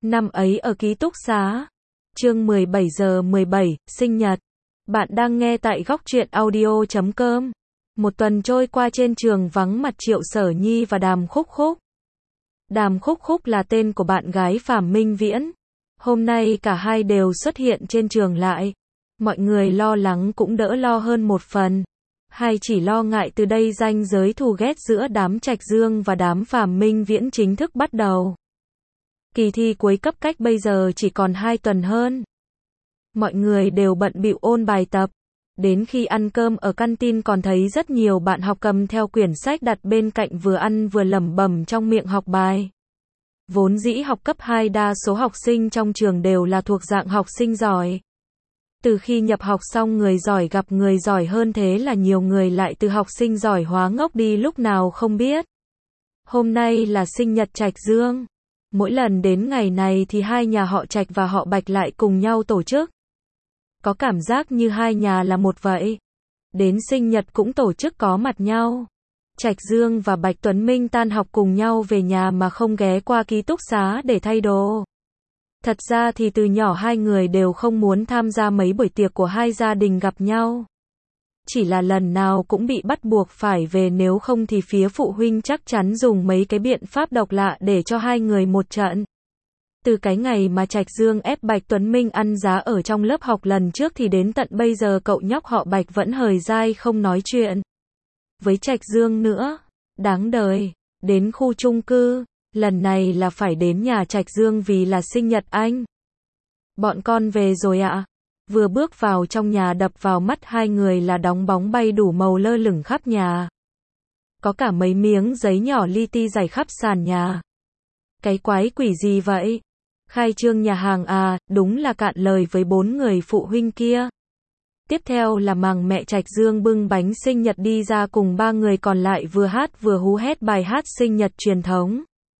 Năm ấy ở ký túc xá. Chương 17 giờ 17, sinh nhật. Bạn đang nghe tại góc truyện audio.com. Một tuần trôi qua trên trường vắng mặt Triệu Sở Nhi và Đàm Khúc Khúc. Đàm Khúc Khúc là tên của bạn gái Phàm Minh Viễn. Hôm nay cả hai đều xuất hiện trên trường lại. Mọi người lo lắng cũng đỡ lo hơn một phần. Hay chỉ lo ngại từ đây ranh giới thù ghét giữa đám Trạch Dương và đám Phàm Minh Viễn chính thức bắt đầu. Kỳ thi cuối cấp cách bây giờ chỉ còn 2 tuần hơn. Mọi người đều bận bịu ôn bài tập. Đến khi ăn cơm ở canteen còn thấy rất nhiều bạn học cầm theo quyển sách đặt bên cạnh vừa ăn vừa lẩm bẩm trong miệng học bài. Vốn dĩ học cấp 2 đa số học sinh trong trường đều là thuộc dạng học sinh giỏi. Từ khi nhập học xong người giỏi gặp người giỏi hơn, thế là nhiều người lại từ học sinh giỏi hóa ngốc đi lúc nào không biết. Hôm nay là sinh nhật Trạch Dương. Mỗi lần đến ngày này thì hai nhà họ Trạch và họ Bạch lại cùng nhau tổ chức. Có cảm giác như hai nhà là một vậy. Đến sinh nhật cũng tổ chức có mặt nhau. Trạch Dương và Bạch Tuấn Minh tan học cùng nhau về nhà mà không ghé qua ký túc xá để thay đồ. Thật ra thì từ nhỏ hai người đều không muốn tham gia mấy buổi tiệc của hai gia đình gặp nhau. Chỉ là lần nào cũng bị bắt buộc phải về, nếu không thì phía phụ huynh chắc chắn dùng mấy cái biện pháp độc lạ để cho hai người một trận. Từ cái ngày mà Trạch Dương ép Bạch Tuấn Minh ăn giá ở trong lớp học lần trước thì đến tận bây giờ cậu nhóc họ Bạch vẫn hời dai không nói chuyện với Trạch Dương nữa. Đáng đời. Đến khu chung cư, lần này là phải đến nhà Trạch Dương vì là sinh nhật anh. Bọn con về rồi ạ. Vừa bước vào trong nhà đập vào mắt hai người là đóng bóng bay đủ màu lơ lửng khắp nhà. Có cả mấy miếng giấy nhỏ li ti rải khắp sàn nhà. Cái quái quỷ gì vậy? Khai trương nhà hàng à, đúng là cạn lời với 4 người phụ huynh kia. Tiếp theo là màng mẹ Trạch Dương bưng bánh sinh nhật đi ra cùng 3 người còn lại vừa hát vừa hú hét bài hát sinh nhật truyền thống.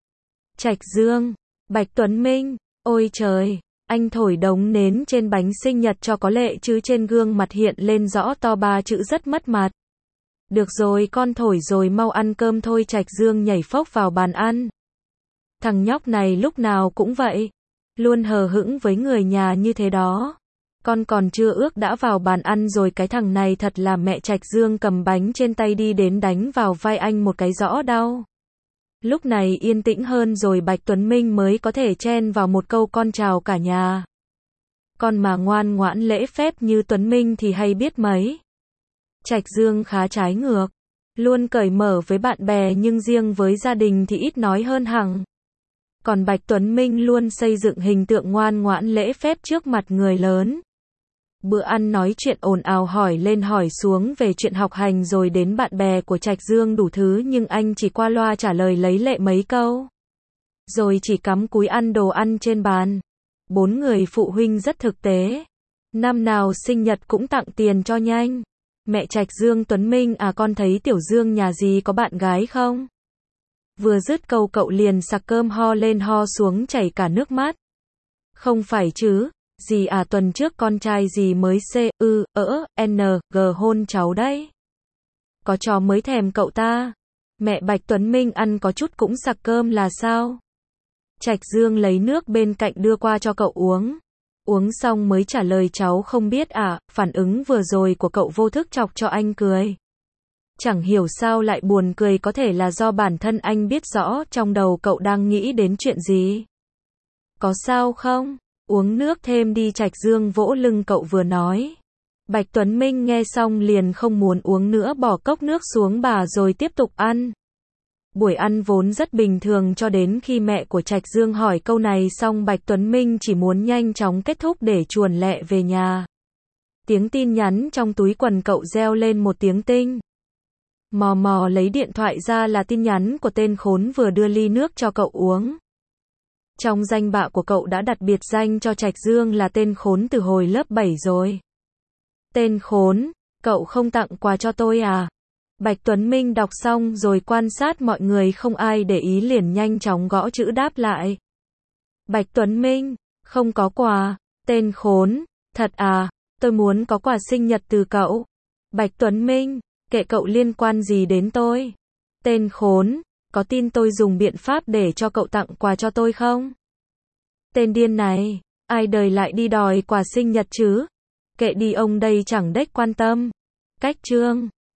Trạch Dương, Bạch Tuấn Minh, ôi trời, anh thổi đống nến trên bánh sinh nhật cho có lệ chứ trên gương mặt hiện lên rõ to 3 chữ rất mất mặt. Được rồi, con thổi rồi, mau ăn cơm thôi. Trạch Dương nhảy phốc vào bàn ăn. Thằng nhóc này lúc nào cũng vậy, luôn hờ hững với người nhà như thế đó. Con còn chưa ước đã vào bàn ăn rồi, cái thằng này thật là. Mẹ Trạch Dương cầm bánh trên tay đi đến đánh vào vai anh một cái rõ đau. Lúc này yên tĩnh hơn rồi Bạch Tuấn Minh mới có thể chen vào một câu con chào cả nhà. Con mà ngoan ngoãn lễ phép như Tuấn Minh thì hay biết mấy. Trạch Dương khá trái ngược, luôn cởi mở với bạn bè nhưng riêng với gia đình thì ít nói hơn hẳn. Còn Bạch Tuấn Minh luôn xây dựng hình tượng ngoan ngoãn lễ phép trước mặt người lớn. Bữa ăn nói chuyện ồn ào, hỏi lên hỏi xuống về chuyện học hành rồi đến bạn bè của Trạch Dương đủ thứ, nhưng anh chỉ qua loa trả lời lấy lệ mấy câu. Rồi chỉ cắm cúi ăn đồ ăn trên bàn. 4 người phụ huynh rất thực tế. Năm nào sinh nhật cũng tặng tiền cho nhanh. Mẹ Trạch Dương: Tuấn Minh à, con thấy Tiểu Dương nhà gì có bạn gái không? Vừa dứt câu cậu liền sặc cơm ho lên ho xuống chảy cả nước mắt. Không phải chứ, gì à, tuần trước con trai gì mới CUNG hôn cháu đấy. Có chó mới thèm cậu ta. Mẹ Bạch Tuấn Minh ăn có chút cũng sặc cơm là sao? Trạch Dương lấy nước bên cạnh đưa qua cho cậu uống. Uống xong mới trả lời cháu không biết à. Phản ứng vừa rồi của cậu vô thức chọc cho anh cười. Chẳng hiểu sao lại buồn cười, có thể là do bản thân anh biết rõ trong đầu cậu đang nghĩ đến chuyện gì. Có sao không? Uống nước thêm đi. Trạch Dương vỗ lưng cậu vừa nói. Bạch Tuấn Minh nghe xong liền không muốn uống nữa, bỏ cốc nước xuống bà rồi tiếp tục ăn. Buổi ăn vốn rất bình thường cho đến khi mẹ của Trạch Dương hỏi câu này xong Bạch Tuấn Minh chỉ muốn nhanh chóng kết thúc để chuồn lẹ về nhà. Tiếng tin nhắn trong túi quần cậu reo lên một tiếng tinh. Mò mò lấy điện thoại ra là tin nhắn của tên khốn vừa đưa ly nước cho cậu uống. Trong danh bạ của cậu đã đặt biệt danh cho Trạch Dương là tên khốn từ hồi lớp 7 rồi. Tên khốn, cậu không tặng quà cho tôi à? Bạch Tuấn Minh đọc xong rồi quan sát mọi người không ai để ý liền nhanh chóng gõ chữ đáp lại. Bạch Tuấn Minh, không có quà. Tên khốn, thật à, tôi muốn có quà sinh nhật từ cậu. Bạch Tuấn Minh, kệ cậu, liên quan gì đến tôi? Tên khốn, có tin tôi dùng biện pháp để cho cậu tặng quà cho tôi không? tên điên này, ai đời lại đi đòi quà sinh nhật chứ? Kệ đi ông đây chẳng đếch quan tâm. Cách chương